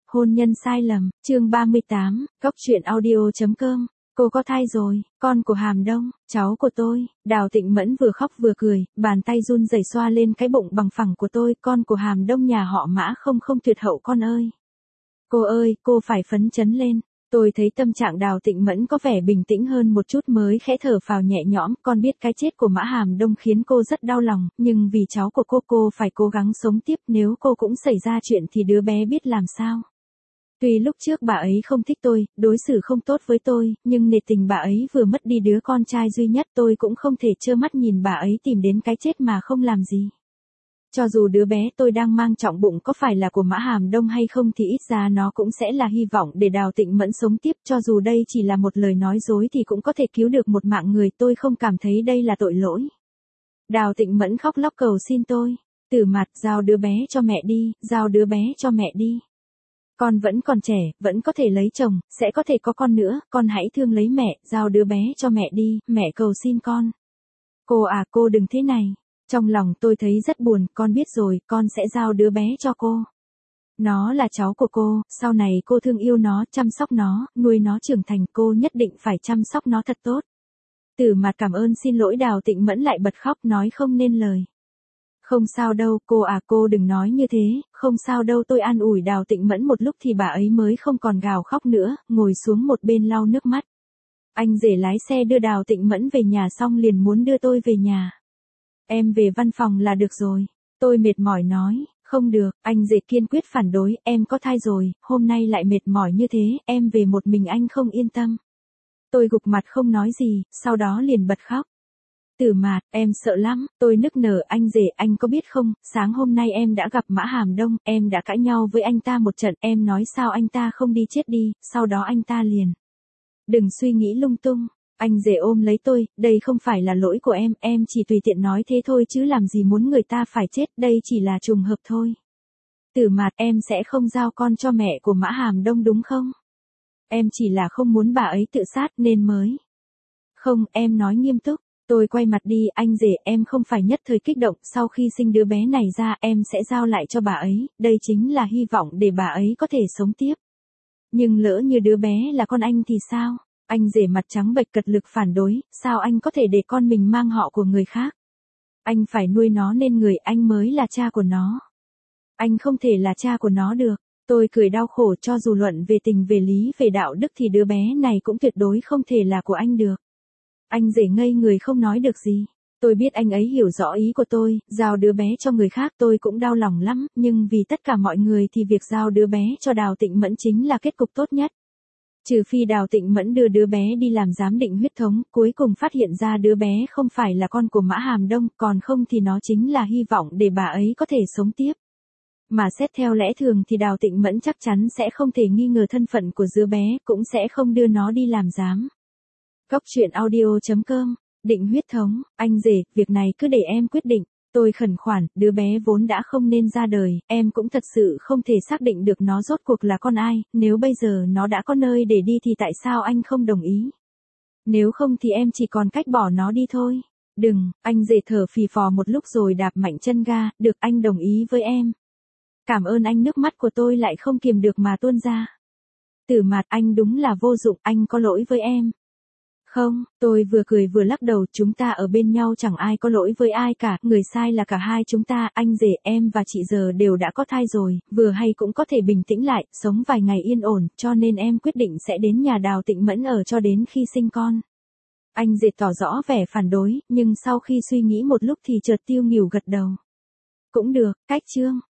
Hôn nhân sai lầm, chương 38, Cốc truyện audio.com. Cô có thai rồi, con của Hàm Đông, cháu của tôi. Đào Tịnh Mẫn vừa khóc vừa cười, bàn tay run rẩy xoa lên cái bụng bằng phẳng của tôi. Con của Hàm Đông nhà họ Mã không tuyệt hậu con ơi. Cô ơi, cô phải phấn chấn lên. Tôi thấy tâm trạng Đào Tịnh Mẫn có vẻ bình tĩnh hơn một chút mới khẽ thở phào nhẹ nhõm. Con biết cái chết của Mã Hàm Đông khiến cô rất đau lòng, nhưng vì cháu của cô phải cố gắng sống tiếp. Nếu cô cũng xảy ra chuyện thì đứa bé biết làm sao. Tuy lúc trước bà ấy không thích tôi, đối xử không tốt với tôi, nhưng nể tình bà ấy vừa mất đi đứa con trai duy nhất, tôi cũng không thể trơ mắt nhìn bà ấy tìm đến cái chết mà không làm gì. Cho dù đứa bé tôi đang mang trọng bụng có phải là của Mã Hàm Đông hay không thì ít ra nó cũng sẽ là hy vọng để Đào Tịnh Mẫn sống tiếp, cho dù đây chỉ là một lời nói dối thì cũng có thể cứu được một mạng người, tôi không cảm thấy đây là tội lỗi. Đào Tịnh Mẫn khóc lóc cầu xin tôi, Tử Mạt, giao đứa bé cho mẹ đi, giao đứa bé cho mẹ đi. Con vẫn còn trẻ, vẫn có thể lấy chồng, sẽ có thể có con nữa, con hãy thương lấy mẹ, giao đứa bé cho mẹ đi, mẹ cầu xin con. Cô à, cô đừng thế này. Trong lòng tôi thấy rất buồn, con biết rồi, con sẽ giao đứa bé cho cô. Nó là cháu của cô, sau này cô thương yêu nó, chăm sóc nó, nuôi nó trưởng thành, cô nhất định phải chăm sóc nó thật tốt. Tử Mạt cảm ơn xin lỗi. Đào Tịnh Mẫn lại bật khóc nói không nên lời. Không sao đâu, cô à, cô đừng nói như thế, không sao đâu. Tôi an ủi Đào Tịnh Mẫn một lúc thì bà ấy mới không còn gào khóc nữa, ngồi xuống một bên lau nước mắt. Anh rể lái xe đưa Đào Tịnh Mẫn về nhà xong liền muốn đưa tôi về nhà. Em về văn phòng là được rồi. Tôi mệt mỏi nói, không được, anh rể kiên quyết phản đối, em có thai rồi, hôm nay lại mệt mỏi như thế, em về một mình anh không yên tâm. Tôi gục mặt không nói gì, sau đó liền bật khóc. Tử Mạt, em sợ lắm, tôi nức nở. Anh rể, anh có biết không, sáng hôm nay em đã gặp Mã Hàm Đông, em đã cãi nhau với anh ta một trận, em nói sao anh ta không đi chết đi, sau đó anh ta liền. Đừng suy nghĩ lung tung. Anh rể ôm lấy tôi, đây không phải là lỗi của em chỉ tùy tiện nói thế thôi chứ làm gì muốn người ta phải chết, đây chỉ là trùng hợp thôi. Tử Mạt, em sẽ không giao con cho mẹ của Mã Hàm Đông đúng không? Em chỉ là không muốn bà ấy tự sát nên mới. Không, em nói nghiêm túc. Tôi quay mặt đi, anh rể, em không phải nhất thời kích động, sau khi sinh đứa bé này ra em sẽ giao lại cho bà ấy, đây chính là hy vọng để bà ấy có thể sống tiếp. Nhưng lỡ như đứa bé là con anh thì sao? Anh rể mặt trắng bệch cật lực phản đối, sao anh có thể để con mình mang họ của người khác? Anh phải nuôi nó nên người, anh mới là cha của nó. Anh không thể là cha của nó được. Tôi cười đau khổ, cho dù luận về tình về lý về đạo đức thì đứa bé này cũng tuyệt đối không thể là của anh được. Anh rể ngây người không nói được gì. Tôi biết anh ấy hiểu rõ ý của tôi, giao đứa bé cho người khác tôi cũng đau lòng lắm, nhưng vì tất cả mọi người thì việc giao đứa bé cho Đào Tịnh Mẫn chính là kết cục tốt nhất. Trừ phi Đào Tịnh Mẫn đưa đứa bé đi làm giám định huyết thống, cuối cùng phát hiện ra đứa bé không phải là con của Mã Hàm Đông, còn không thì nó chính là hy vọng để bà ấy có thể sống tiếp. Mà xét theo lẽ thường thì Đào Tịnh Mẫn chắc chắn sẽ không thể nghi ngờ thân phận của đứa bé, cũng sẽ không đưa nó đi làm giám. Cốc truyện audio.com. Định huyết thống, anh rể, việc này cứ để em quyết định. Tôi khẩn khoản, đứa bé vốn đã không nên ra đời, em cũng thật sự không thể xác định được nó rốt cuộc là con ai, nếu bây giờ nó đã có nơi để đi thì tại sao anh không đồng ý? Nếu không thì em chỉ còn cách bỏ nó đi thôi. Đừng, anh rể thở phì phò một lúc rồi đạp mạnh chân ga, được, anh đồng ý với em. Cảm ơn anh. Nước mắt của tôi lại không kiềm được mà tuôn ra. Tử Mạt, anh đúng là vô dụng, anh có lỗi với em. Không, tôi vừa cười vừa lắc đầu, chúng ta ở bên nhau chẳng ai có lỗi với ai cả, người sai là cả hai chúng ta, anh rể, em và chị giờ đều đã có thai rồi, vừa hay cũng có thể bình tĩnh lại, sống vài ngày yên ổn, cho nên em quyết định sẽ đến nhà Đào Tịnh Mẫn ở cho đến khi sinh con. Anh rể tỏ rõ vẻ phản đối, nhưng sau khi suy nghĩ một lúc thì chợt tiêu nghỉu gật đầu. Cũng được, cách chương.